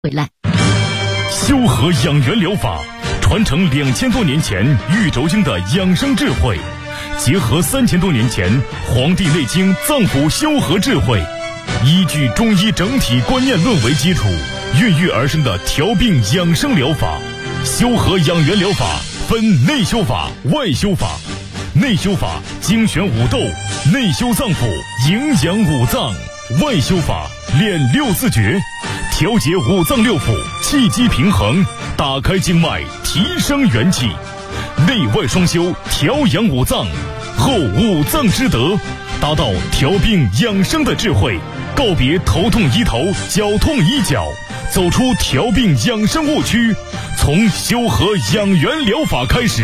回来。 修和养元疗法传承2000多年前玉轴经的养生智慧，结合3000多年前《黄帝内经》脏腑修和智慧，依据中医整体观念论为基础，孕育而生的调病养生疗法。修和养元疗法分内修法、外修法。内修法精选五斗，内修脏腑，营养五脏；外修法练六字诀，调节五脏六腑，气机平衡，打开经脉，提升元气。内外双修，调养五脏，后五脏之德，达到调病养生的智慧，告别头痛医头，脚痛医脚，走出调病养生误区，从修和养元疗法开始。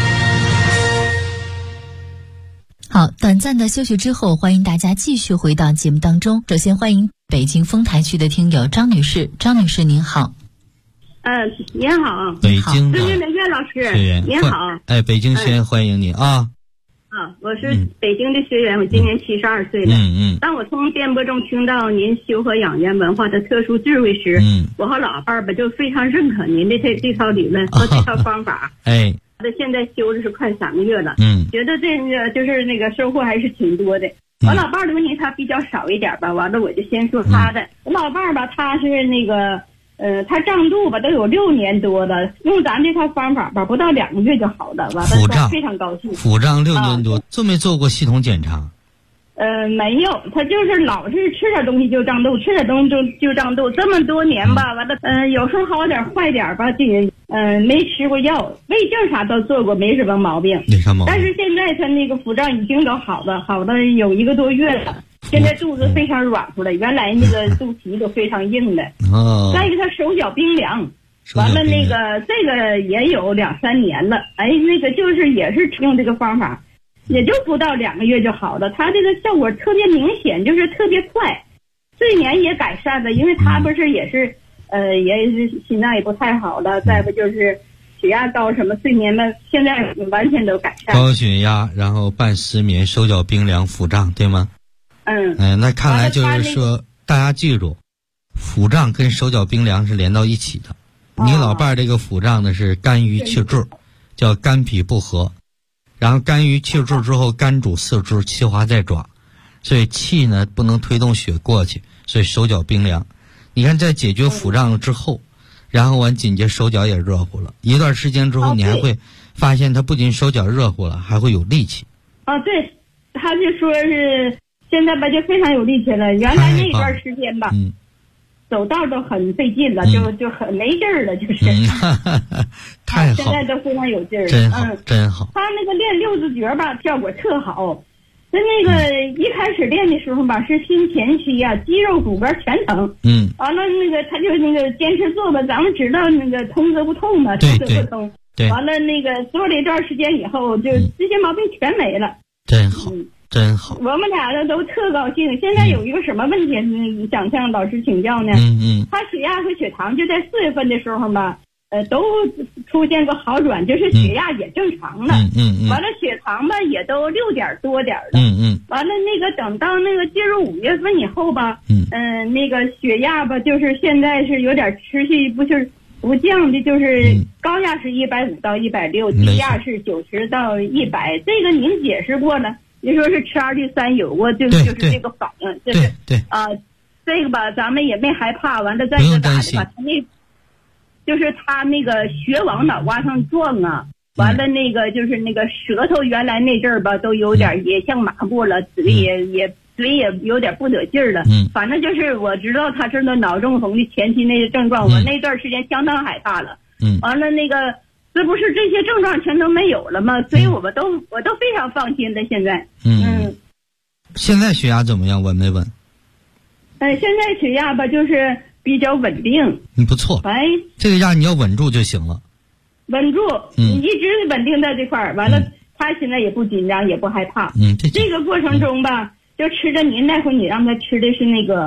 好，短暂的休息之后，欢迎大家继续回到节目当中。首先欢迎北京丰台区的听友张女士，张女士您好。 您好， 北京的岳老师，您好。 北京学员欢迎你啊。 我是北京的学员，我今年72岁了。当我从电波中听到您修和养元文化的特殊智慧时，我和老伴儿吧就非常认可您的这套理论和这套方法。现在修的是快3个月了，觉得这个就是那个收获还是挺多的。我老伴儿的问题他比较少一点吧，完了我就先说他的。我老伴儿吧，他是那个他胀肚吧都有6年多了，用咱这套方法吧，不到2个月就好了，完了非常高兴。 腹胀6年多，做没做过系统检查？ 没有，他就是老是吃点东西就胀肚，吃点东西就胀肚，这么多年吧，完了有时候好点坏点吧，这没吃过药，胃镜啥都做过，没什么毛病。 没啥毛病。 但是现在他那个腹胀已经都好了有1个多月了，现在肚子非常软乎了，原来那个肚皮都非常硬的。再一个他手脚冰凉，完了那个这个也有2-3年了，那个就是也是用这个方法。也就不到2个月就好了，他这个效果特别明显，就是特别快，睡眠也改善了，因为他不是也是也是心脏也不太好了，再不就是血压高什么，睡眠嘛现在完全都改善。 高血压，然后伴失眠，手脚冰凉，腹胀，对吗？那看来就是说，大家记住，腹胀跟手脚冰凉是连到一起的。你老伴儿这个腹胀呢是肝郁气滞，叫肝脾不和。然后肝郁气滞之后，肝主四肢，气化在爪，所以气呢不能推动血过去，所以手脚冰凉。你看在解决腹胀之后，然后完紧接手脚也热乎了，一段时间之后，你还会发现他不仅手脚热乎了，还会有力气。 对，他就说是现在吧就非常有力气了，原来那段时间吧走道都很费劲了，就很没劲儿了，就是太好， 现在都非常有劲儿了， 真好，真好。 他那个练六字诀吧，效果特好。那个一开始练的时候吧，是心前期啊，肌肉骨骼全疼。完了那个他就那个坚持做吧，咱们知道那个通则不痛嘛，通则不通。对。完了那个做了一段时间以后，就这些毛病全没了。 真好。真好， 我们俩呢都特高兴。现在有一个什么问题，想向老师请教呢？他血压和血糖就在4月份的时候吧，都出现个好转，就是血压也正常了。完了血糖吧也都6点多点了。完了那个等到那个进入5月份以后吧，那个血压吧就是现在是有点持续不降的，就是高压是150到160，低压是90到100。这个您解释过了。你说是吃2氯3有过，就是这个反应，就是这个吧，咱们也没害怕。完了再一个咋的吧，他就是他那个血往脑瓜上撞啊，完了那个就是那个舌头原来那阵儿吧，都有点也像麻木了，嘴也有点不得劲儿了。反正就是我知道他是那脑中风的前期那个症状，我那段时间相当害怕了。完了那个。这不是这些症状全都没有了吗？所以我都非常放心的。现在， 现在血压怎么样？稳没稳？ 现在血压吧，就是比较稳定。 不错。这个压你要稳住就行了。 稳住，你一直稳定在这块儿。完了，他现在也不紧张，也不害怕。这个过程中吧，就吃着您那会儿你让他吃的是那个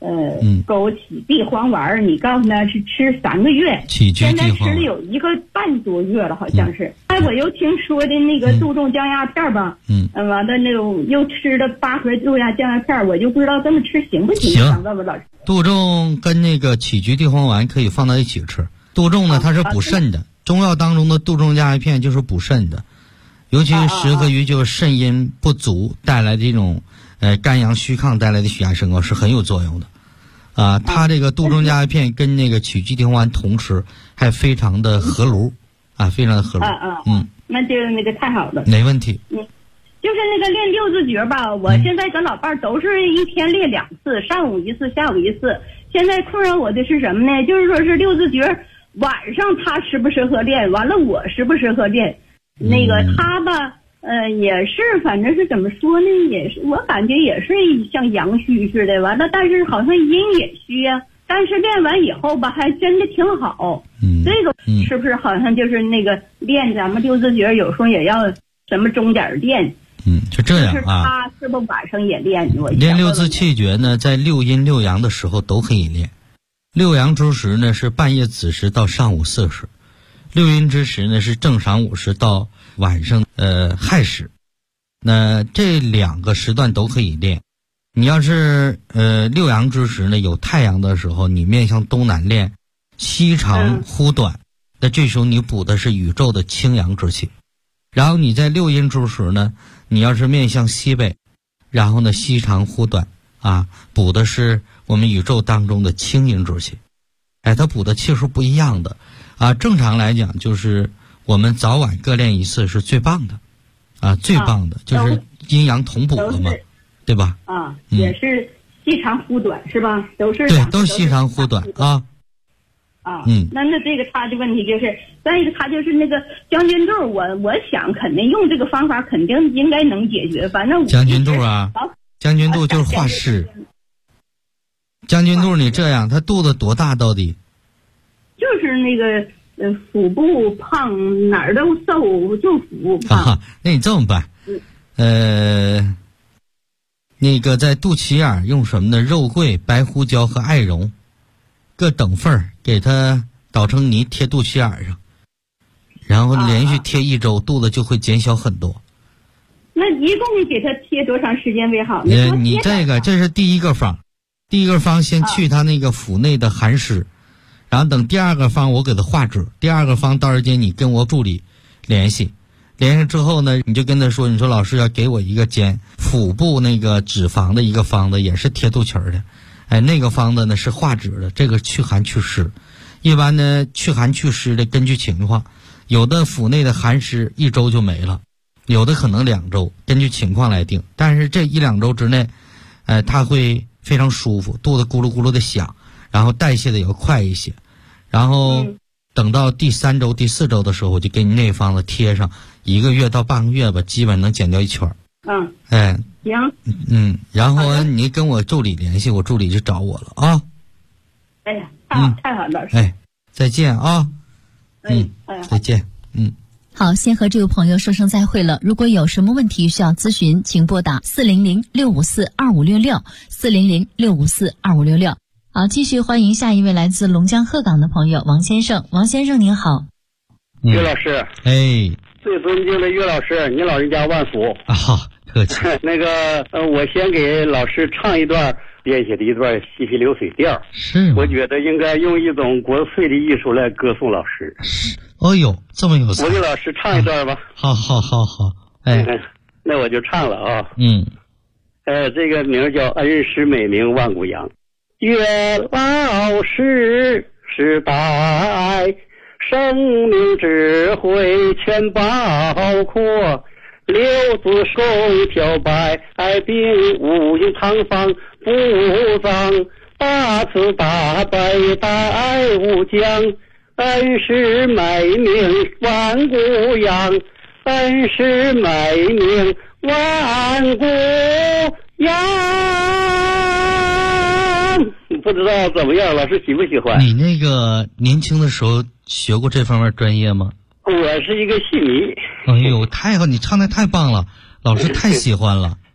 枸杞地黄丸，你告诉他是吃3个月，现在吃了有1个半多月了，好像是。我又听说的那个杜仲降压片吧，完了那种又吃了8盒杜仲降压片，我就不知道这么吃行不行？想问问老师。 杜仲跟那个杞菊地黄丸可以放到一起吃。杜仲呢，它是补肾的，中药当中的杜仲降压片就是补肾的，尤其适合于就是肾阴不足带来的这种肝阳虚亢带来的血压升高是很有作用的。它这个杜仲降压片跟那个杞菊地黄丸同吃，还非常的合炉，非常的合炉。 那就那个太好了， 没问题。 就是那个练6字诀吧，我现在跟老伴儿都是一天练2次，上午1次，下午1次。现在困扰我的是什么呢？就是说是6字诀晚上他适不适合练，完了我适不适合练？那个他吧，也是，反正是怎么说呢？也是我感觉也是像阳虚似的，完了，但是好像阴也虚呀。但是练完以后吧，还真的挺好。这个是不是好像就是那个练咱们6字诀，有时候也要什么钟点练？ 就这样啊。 就是他是不是晚上也练？ 练6字气诀呢，在6阴6阳的时候都可以练。6阳之时呢是半夜子时到上午巳时，6阴之时呢是正晌午时到晚上亥时。那这2个时段都可以练。你要是6阳之时呢，有太阳的时候，你面向东南练，西长忽短，那这时候你补的是宇宙的清阳之气。然后你在6阴之时呢，你要是面向西北，然后呢西长忽短补的是我们宇宙当中的清阴之气。它补的气数不一样的正常来讲就是我们早晚各练1次是最棒的最棒的，就是阴阳同补了嘛，对吧？ 也是西长忽短是吧？都是对，都是西长忽短那这个他的问题就是，再一个他就是那个将军肚，我想肯定用这个方法肯定应该能解决。反正将军肚将军肚就是化湿。将军肚你这样，他肚子多大到底？ 就是那个腹部胖，哪儿都瘦，就腹部胖。 那你这么办？那个在肚脐眼用什么呢？肉桂、白胡椒和艾绒各等份给它捣成泥贴肚脐眼上，然后连续贴1周，肚子就会减小很多。 那一共给它贴多长时间为好呢？ 你这是第一个方，先去它那个腹内的寒湿，然后等第2个方我给它化脂。第2个方到时间你跟我助理联系之后呢，你就跟他说，你说老师要给我一个减腹部那个脂肪的一个方子，也是贴肚脐的。那个方子呢是化脂的，这个去寒祛湿。一般呢去寒祛湿的根据情况，有的腹内的寒湿1周就没了，有的可能2周，根据情况来定。但是这1-2周之内，它会非常舒服，肚子咕噜咕噜的响，然后代谢的也要快一些。然后等到第3周、第4周的时候，我就给你那方子贴上，1个月到半个月吧，基本能减掉1圈。 行。 然后你跟我助理联系，我助理就找我了啊。 哎呀，太好了，老师。 再见啊。再见。 好，先和这位朋友说声再会了。如果有什么问题需要咨询，请拨打400-654-2566 400-654-2566。好，继续欢迎下一位来自龙江鹤岗的朋友王先生。王先生您好。 岳老师。最尊敬的岳老师，您老人家万福。 好，客气。 那个我先给老师唱一段编写的一段西皮流水调。 是。 我觉得应该用一种国粹的艺术来歌颂老师。 哦呦，这么有才。 我给老师唱一段吧。 好。 那我就唱了啊。这个名叫恩师美名万古扬。岳老师时代生命智慧全包括，6字手条百病无影堂房不脏，8次大白带无疆，恩师美名万古扬，恩师美名万古扬。不知道怎么样，老师喜不喜欢？ 你那个年轻的时候学过这方面专业吗？ 我是一个戏迷。 哎呦，太好！你唱的太棒了，老师太喜欢了。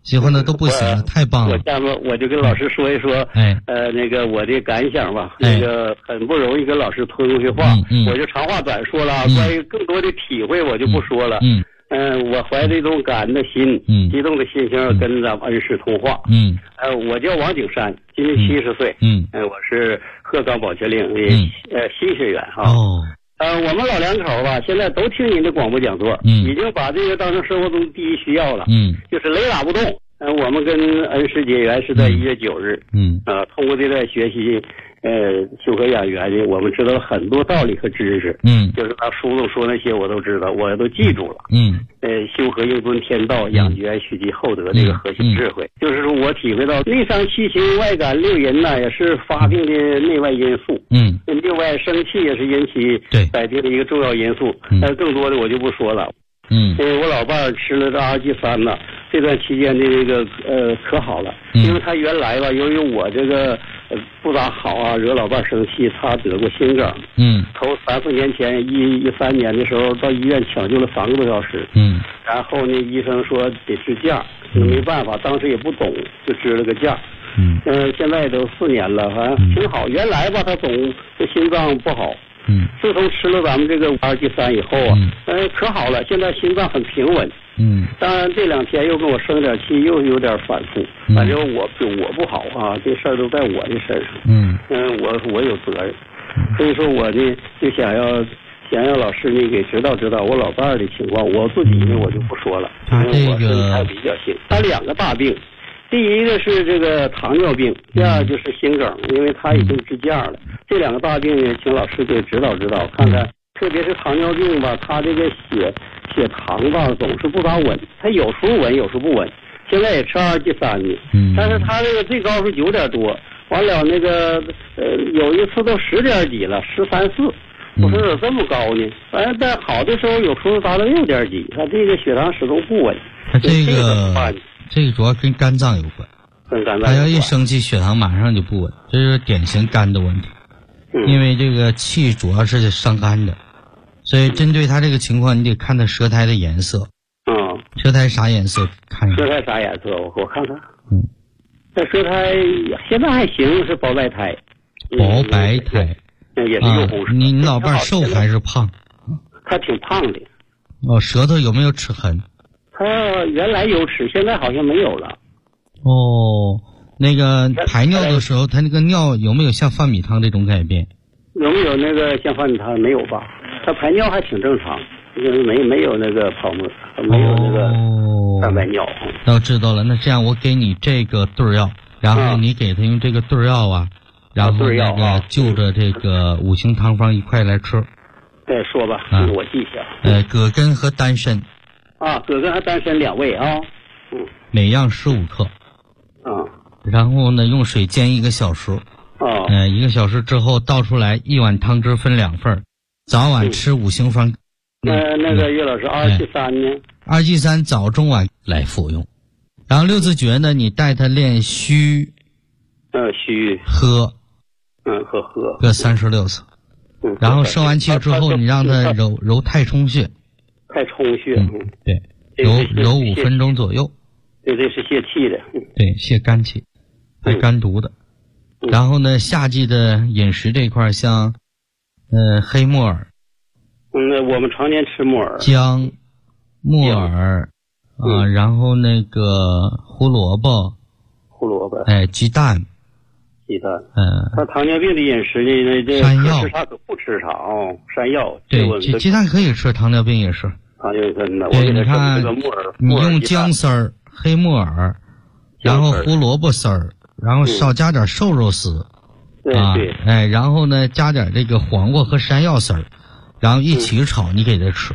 喜欢的都不行了，太棒了。 下面我就跟老师说一说，那个我的感想吧。那个很不容易跟老师通过去话，我就长话短说了。关于更多的体会，我就不说了。我怀着一种感恩的心，激动的心情跟咱们恩师通话。我叫王景山，今年70岁。我是鹤岗保洁岭的新学员啊。我们老两口吧，现在都听您的广播讲座，已经把这个当成生活中第一需要了。就是雷打不动。我们跟恩师结缘是在1月9日。通过这段学习，修和养元呢，我们知道了很多道理和知识。就是他书中说那些我都知道，我都记住了。修和应遵天道，养元蓄积厚德这个核心智慧，就是说我体会到内伤七情外感六淫呢，也是发病的内外因素。另外生气也是引起百病的一个重要因素。更多的我就不说了。我老伴儿吃了这RG3呢，这段期间的这个可好了，因为他原来吧，由于我这个不咋好啊，惹老伴儿生气，他得过心梗。头3-4年前13年的时候到医院抢救了3个多小时。然后呢，医生说得支架，没办法，当时也不懂，就支了个架。现在都4年了，反正挺好。原来吧，他总这心脏不好。自从吃了咱们这个RG3以后啊，可好了，现在心脏很平稳。当然这2天又跟我生点气，又有点反复。反正我不好啊，这事儿都在我的身上。我有责任，所以说我呢就想让老师呢给指导指导我老伴儿的情况。我自己呢我就不说了，因为我身体还比较轻。他2个大病。第一个是这个糖尿病，第二就是心梗，因为他已经支架了。这2个大病呢，请老师给指导指导，看看，特别是糖尿病吧，他这个血糖吧总是不咋稳，他有时候稳，有时候不稳。现在也吃RG3呢，但是他这个最高是9点多，完了那个有一次都10点几了，13、14。我说怎么这么高呢？反正在好的时候有时候达到6点几，他这个血糖始终不稳。 他这个主要跟肝脏有关，他要一生气，血糖马上就不稳，这是典型肝的问题。因为这个气主要是伤肝的，所以针对他这个情况，你得看他舌苔的颜色。舌苔啥颜色？看舌苔啥颜色？我看看。这舌苔现在还行，是薄白苔。 薄白苔。 也是幼红色。 你老伴瘦还是胖？ 他挺胖的。 舌头有没有齿痕？ 他原来有齿，现在好像没有了。 那个排尿的时候，他那个尿有没有像饭米汤这种改变？ 有没有那个像饭米汤？没有吧？他排尿还挺正常，就是没有那个泡沫，没有那个蛋白尿。 我知道了，那这样我给你这个对药，然后你给他用这个对药啊，然后那个就着这个5行汤方一块来吃。 说吧，我记一下。葛根和丹参。 葛根和丹参2味啊。 每样15克。然后呢，用水煎1个小时。1个小时之后倒出来，1碗汤汁分2份，早晚吃5行方。 那个岳老师，RG3呢 ？RG3早中晚来服用。然后6字诀呢，你带他练虚。 虚。 喝。 喝。 各36次。然后生完气之后，你让他揉太冲穴。 太冲穴。 对，揉5分钟左右。 对，这是泄气的。 对，泄肝气，排肝毒的。然后呢，夏季的饮食这一块，像黑木耳。 我们常年吃木耳。 姜、木耳然后那个胡萝卜。鸡蛋。 他糖尿病的饮食呢，这山药吃啥可不吃啥山药。 对，鸡蛋可以吃，糖尿病也是。 糖尿病的， 对，你看，你用姜丝儿、黑木耳，然后胡萝卜丝儿，然后少加点瘦肉丝。 对。 然后呢，加点这个黄瓜和山药丝儿，然后一起炒，你给他吃。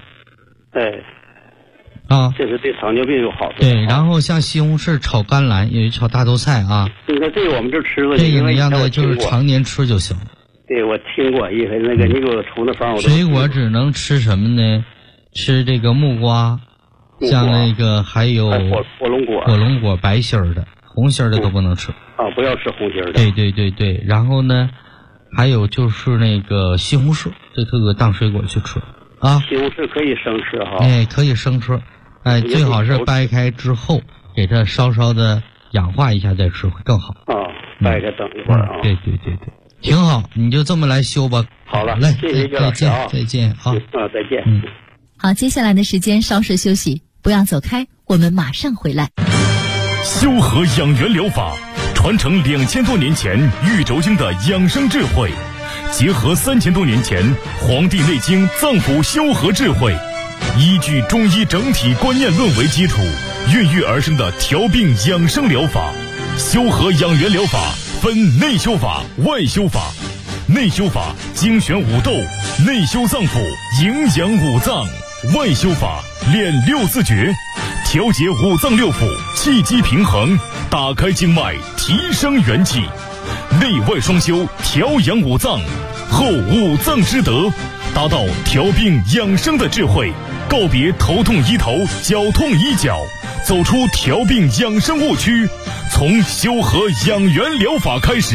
这是对糖尿病有好处。 对，然后像西红柿炒甘蓝，也炒大豆菜啊。 这个我们这吃了， 这个你让他就是常年吃就行。 对，我听过，因为那个你给我出的方，我都水果只能吃什么呢？吃这个木瓜，像那个还有火龙果白心儿的，红心儿的都不能吃。 不要吃红心儿的。 对。然后呢，还有就是那个西红柿，这特别当水果去吃啊。 西红柿可以生吃哈。 可以生吃。最好是掰开之后给它稍稍的氧化一下再吃会更好。 大概等一会儿啊。 对，挺好，你就这么来修吧。 好了， 来， 谢谢岳老师啊， 再见啊。 再见。 好，接下来的时间稍事休息，不要走开，我们马上回来。 修和养元疗法传承2000多年前玉轴经的养生智慧，结合3000多年前《黄帝内经》脏腑修和智慧，依据中医整体观念论为基础，孕育而生的调病养生疗法。修和养元疗法分内修法、外修法。内修法精选五斗，内修脏腑，营养五脏；外修法练六字诀，调节五脏六腑，气机平衡，打开经脉，提升元气。内外双修，调养五脏，后五脏之德，达到调病养生的智慧。告别头痛医头，脚痛医脚，走出调病养生误区，从修和养元疗法开始。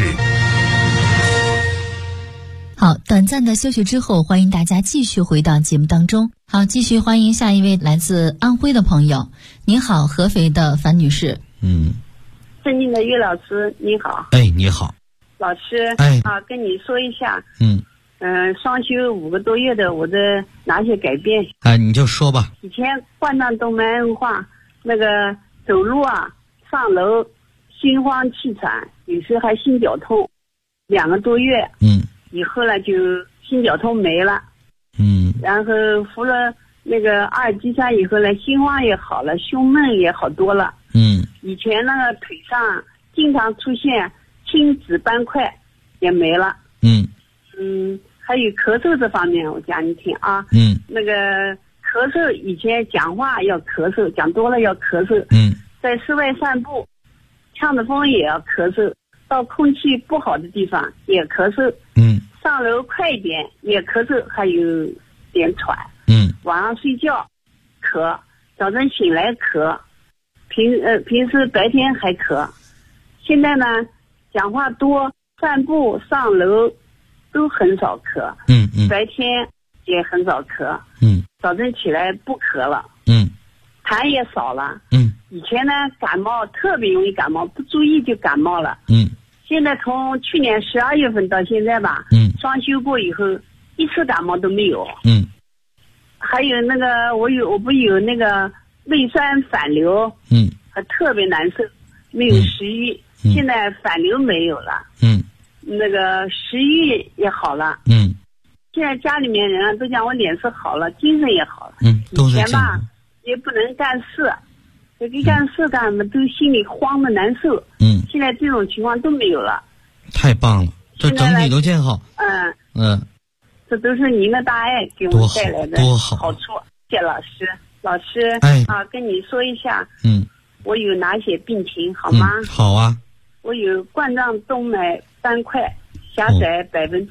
好，短暂的休息之后，欢迎大家继续回到节目当中。好，继续欢迎下一位来自安徽的朋友。您好，合肥的樊女士。 尊敬的岳老师，你好。 你好。 老师，跟你说一下。双休5个多月的我的哪些改变？ 你就说吧。 以前冠状动脉硬化，那个走路上楼心慌气喘，有时还心绞痛，2个多月。以后呢，就心绞痛没了。然后服了那个阿尔济酸以后呢，心慌也好了，胸闷也好多了。以前那个腿上经常出现青紫斑块也没了。还有咳嗽这方面，我讲你听啊。那个咳嗽，以前讲话要咳嗽，讲多了要咳嗽。在室外散步，呛着风也要咳嗽，到空气不好的地方也咳嗽。上楼快一点也咳嗽，还有点喘。晚上睡觉咳，早晨醒来咳，平时白天还咳。现在呢，讲话多，散步上楼都很少咳。白天也很少咳。早晨起来不咳了。痰也少了。以前呢，感冒特别容易感冒，不注意就感冒了。现在从去年12月份到现在吧，双休过以后，一次感冒都没有。还有那个我不有那个胃酸反流，还特别难受，没有食欲。现在反流没有了。那个食欲也好了。现在家里面人都讲我脸色好了，精神也好了。以前吧也不能干事，这个干事干什么都心里慌的难受。现在这种情况都没有了。 太棒了，这整体都见好。 这都是您的大爱给我们带来的好处。谢谢老师。老师，跟你说一下，我有哪些病情好吗？ 好啊。 我有冠状动脉斑块狭窄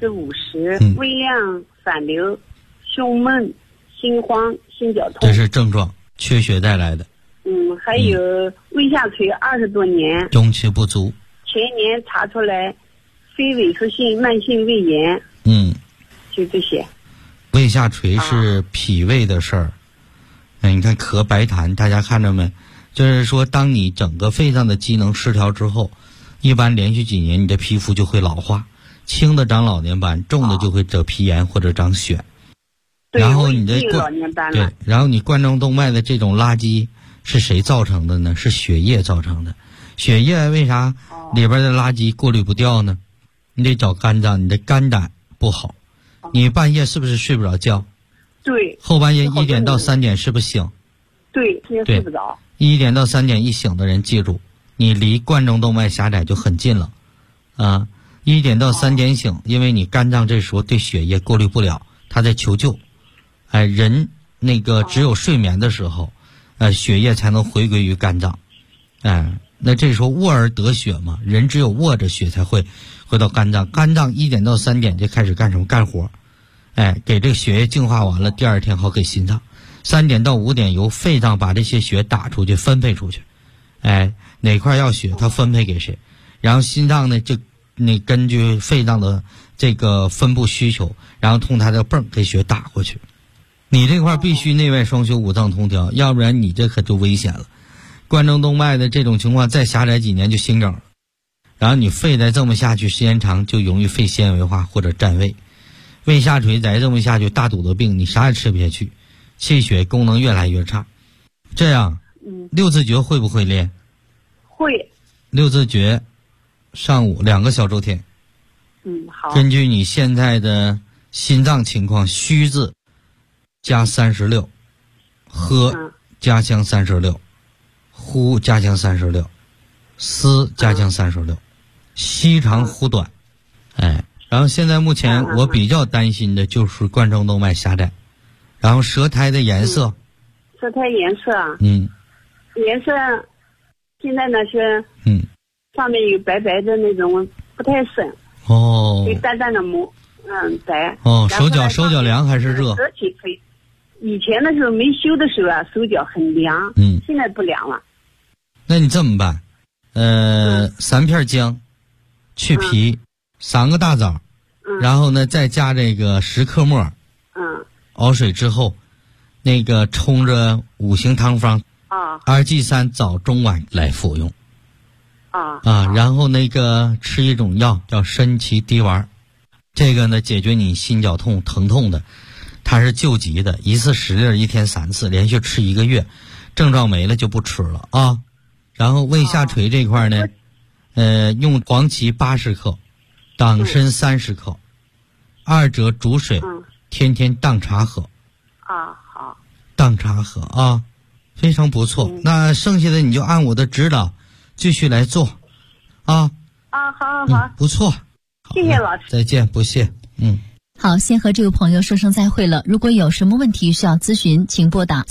50%，微量反流，胸闷、心慌、心绞痛。 这是症状，缺血带来的。 还有胃下垂20多年， 中气不足。 前年查出来非萎缩性慢性胃炎。就这些。 胃下垂是脾胃的事儿。你看咳白痰，大家看着没？就是说，当你整个肺脏的机能失调之后，一般连续几年你的皮肤就会老化，轻的长老年斑，重的就会得皮炎或者长癣。然后你的然后你冠状动脉的这种垃圾是谁造成的呢？是血液造成的。血液为啥里边的垃圾过滤不掉呢？你得找肝脏，你的肝胆不好。你半夜是不是睡不着觉？ 对。 后半夜1点到3点是不是醒？ 对，睡不着。 1点到3点一醒的人，记住，你离冠状动脉狭窄就很近了。1点到3点醒，因为你肝脏这时候对血液过滤不了，它在求救。人那个只有睡眠的时候，血液才能回归于肝脏。那这时候卧而得血嘛，人只有卧着血才会回到肝脏。肝脏1点到3点就开始干什么？干活。给这个血液净化完了，第二天好给心脏。3点到5点由肺脏把这些血打出去，分配出去。哪块要血，它分配给谁？然后心脏呢，就根据肺脏的这个分布需求，然后通它的泵给血打过去。你这块必须内外双修，五脏同调，要不然你这可就危险了。 冠状动脉的这种情况再狭窄几年就心梗了，然后你肺再这么下去时间长就容易肺纤维化或者占胃，胃下垂再这么下去大肚子病，你啥也吃不下去，气血功能越来越差。这样六字诀会不会练？ 会。 六字诀上午2个小周天。 好。 根据你现在的心脏情况，虚字加36，喝加降36，呼加降36，思加降36，吸长呼短。然后现在目前我比较担心的就是冠状动脉狭窄，然后舌苔的颜色。 舌苔颜色啊？颜色现在呢是上面有白白的那种，不太深。有淡淡的膜，白。 手脚凉还是热？ 而且以前的时候没修的时候啊，手脚很凉。现在不凉了。 那你这么办？3片姜，去皮，3个大枣，然后呢再加这个10克末，熬水之后，那个冲着5行汤方2G3早中晚来服用。然后那个吃一种药叫参芪滴丸，这个呢解决你心绞痛疼痛的，它是救急的，一次10粒，1天3次，连续吃1个月，症状没了就不吃了啊。然后胃下垂这块呢，用黄芪80克，党参30克，2者煮水，天天当茶喝。 好。 当茶喝啊，非常不错。那剩下的你就按我的指导继续来做，好，不错， 谢谢老师， 再见，不谢。 好，先和这位朋友说声再会了。如果有什么问题需要咨询，请拨打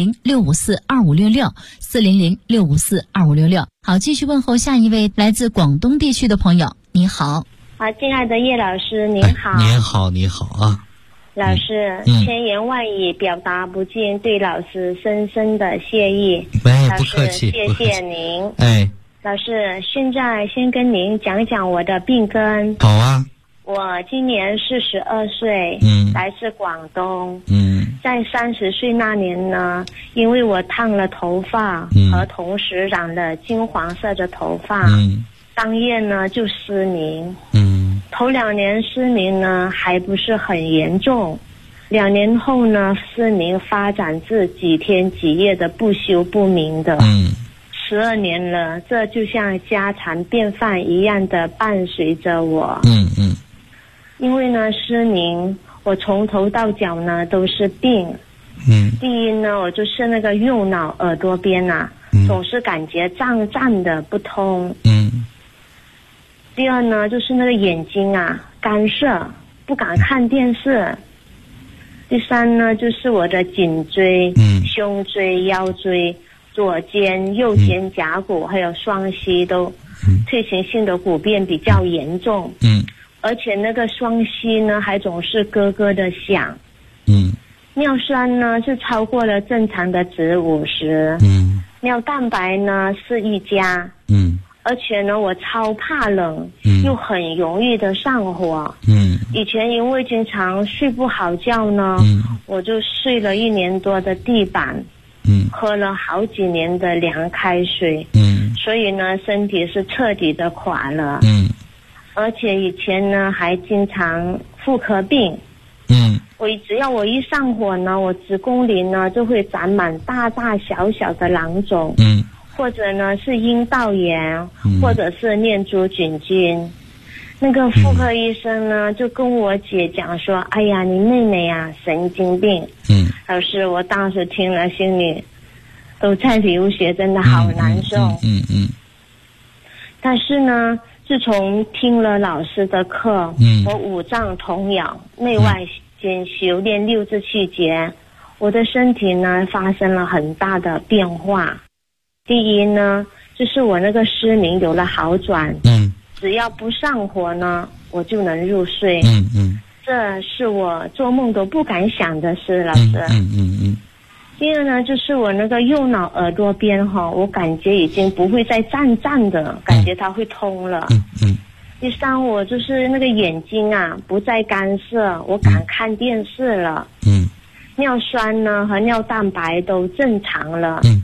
400-654-2566，400-654-2566。好，继续问候下一位来自广东地区的朋友。你好。 亲爱的叶老师，您好。 你好啊。 老师，千言万语表达不尽对老师深深的谢意。 不客气， 谢谢您。老师，现在先跟您讲讲我的病根。 好啊。 我今年42岁，来自广东。在30岁那年呢，因为我烫了头发，和同时染了金黄色的头发，当夜呢就失明。头2年失明呢还不是很严重，2年后呢失明发展至几天几夜的不休不明的。12年了，这就像家常便饭一样的伴随着我。因为呢失明，我从头到脚呢都是病。第一呢，我就是那个右脑耳朵边总是感觉胀胀的不通。第二呢，就是那个眼睛干涩，不敢看电视。第三呢，就是我的颈椎、胸椎、腰椎、左肩、右肩胛骨还有双膝都退行性的骨变比较严重。而且那个双膝呢还总是咯咯的响。尿酸呢是超过了正常的值50。尿蛋白呢是1加。而且呢我超怕冷，又很容易的上火。以前因为经常睡不好觉呢，我就睡了1年多的地板，喝了好几年的凉开水。所以呢身体是彻底的垮了。而且以前呢还经常妇科病。只要我一上火呢，我子宫里呢就会长满大大小小的囊肿。或者呢是阴道炎，或者是念珠菌菌。那个妇科医生呢就跟我姐讲说，哎呀，你妹妹神经病。老师，我当时听了心里都在流血，真的好难受。但是呢自从听了老师的课，我五脏同养，内外兼修炼6字气节，我的身体呢发生了很大的变化。第一呢，就是我那个失明有了好转。只要不上火呢，我就能入睡。这是我做梦都不敢想的事，老师。第二呢，就是我那个右脑耳朵边我感觉已经不会再胀的，感觉它会通了。第三，我就是那个眼睛不再干涩，我敢看电视了。尿酸呢和尿蛋白都正常了。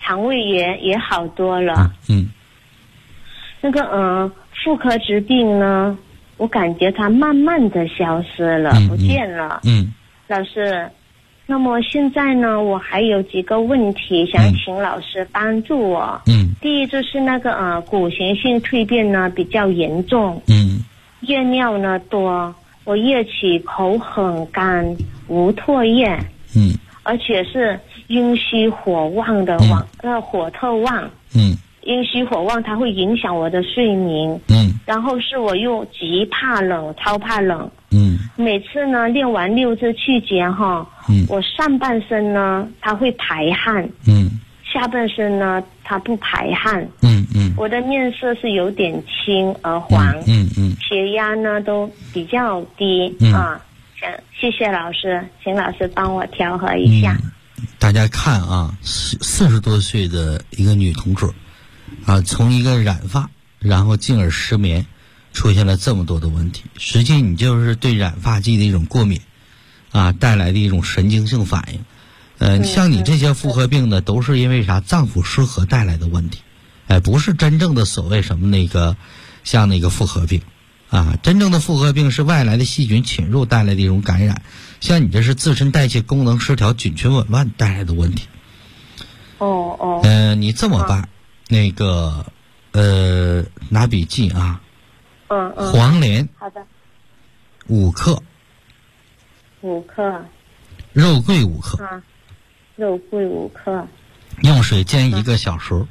肠胃也好多了。那个妇科疾病呢，我感觉它慢慢的消失了，不见了。老师，那么现在呢，我还有几个问题想请老师帮助我。第一就是那个骨髓性蜕变呢比较严重。夜尿呢多，我夜起口很干，无唾液。而且是阴虚火旺的火特旺。阴虚火旺它会影响我的睡眠。然后是我又极怕冷，超怕冷。每次呢练完6字气节哈，我上半身呢它会排汗。下半身呢它不排汗。我的面色是有点青而黄。血压呢都比较低。谢谢老师，请老师帮我调和一下。 大家看啊，40多岁的一个女同志啊，从一个染发，然后进而失眠，出现了这么多的问题。实际你就是对染发剂的一种过敏啊，带来的一种神经性反应。像你这些妇科病呢，都是因为啥？脏腑失和带来的问题。不是真正的所谓什么像那个妇科病啊，真正的妇科病是外来的细菌侵入带来的一种感染。像你这是自身代谢功能失调、菌群紊乱带来的问题。你这么办，那个拿笔记啊。黄连。好的。5克。 5克。 肉桂5克。 肉桂5克。 用水煎1个小时。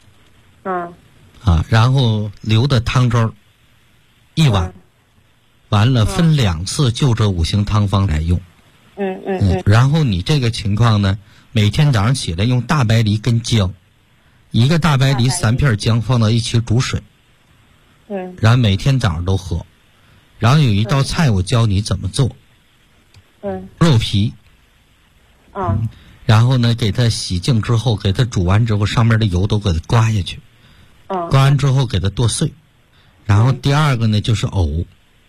然后留的汤粥1碗。完了分2次就这5行汤方来用。然后你这个情况呢，每天早上起来用大白梨跟姜，1个大白梨3片姜放到一起煮水。然后每天早上都喝。然后有一道菜我教你怎么做。肉皮。然后呢给它洗净之后，给它煮完之后上面的油都给它刮下去。刮完之后给它剁碎。然后第二个呢就是藕。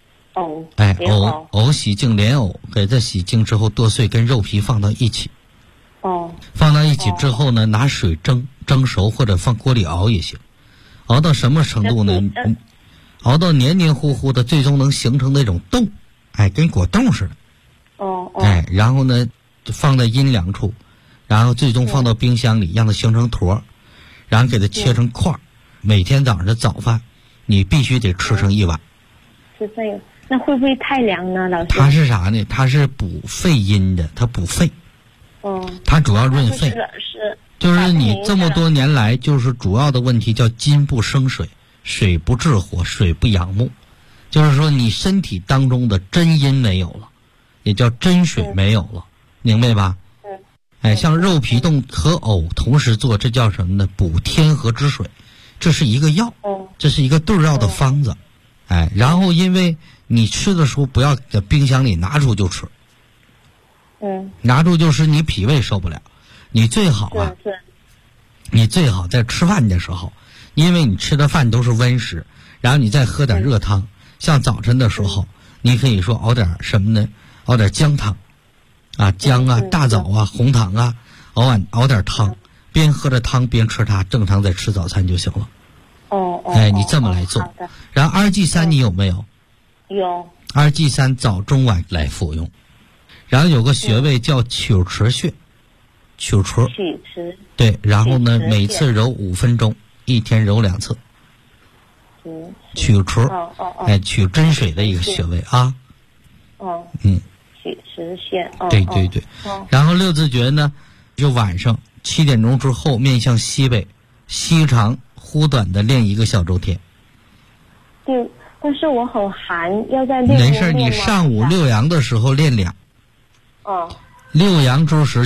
藕洗净莲藕，给它洗净之后剁碎，跟肉皮放到一起。放到一起之后呢，拿水蒸熟，或者放锅里熬也行。熬到什么程度呢？熬到黏黏糊糊的，最终能形成那种冻，跟果冻似的。然后呢放在阴凉处，然后最终放到冰箱里，让它形成坨，然后给它切成块。每天早上的早饭你必须得吃上1碗。 是这样。那会不会太凉呢，老师？ 它是啥呢？它是补肺阴的，它补肺。它主要润肺。就是你这么多年来，就是主要的问题叫金不生水，水不治火，水不养木。就是说你身体当中的真阴没有了，也叫真水没有了，明白吧？像肉皮冻和藕同时做，这叫什么呢？补天河之水，这是一个药，这是一个对药的方子。然后因为你吃的时候不要在冰箱里拿出就吃。拿出就是你脾胃受不了。你最好你最好在吃饭的时候，因为你吃的饭都是温食，然后你再喝点热汤。像早晨的时候，你可以说熬点什么呢？熬点姜汤姜大枣红糖熬点汤，边喝着汤边吃它，正常再吃早餐就行了。你这么来做。然后2G3你有没有？ 有。 2G3早中晚来服用。然后有个穴位叫曲池穴。曲池。对，然后呢每次揉5分钟，1天揉2次。曲池。取真水的一个穴位啊。 曲池穴。 对。然后6字诀呢，就晚上7点钟之后面向西北，西长忽短的练1个小周天。 对，但是我很寒，要在练。 没事，你上午6阳的时候练2。6阳之时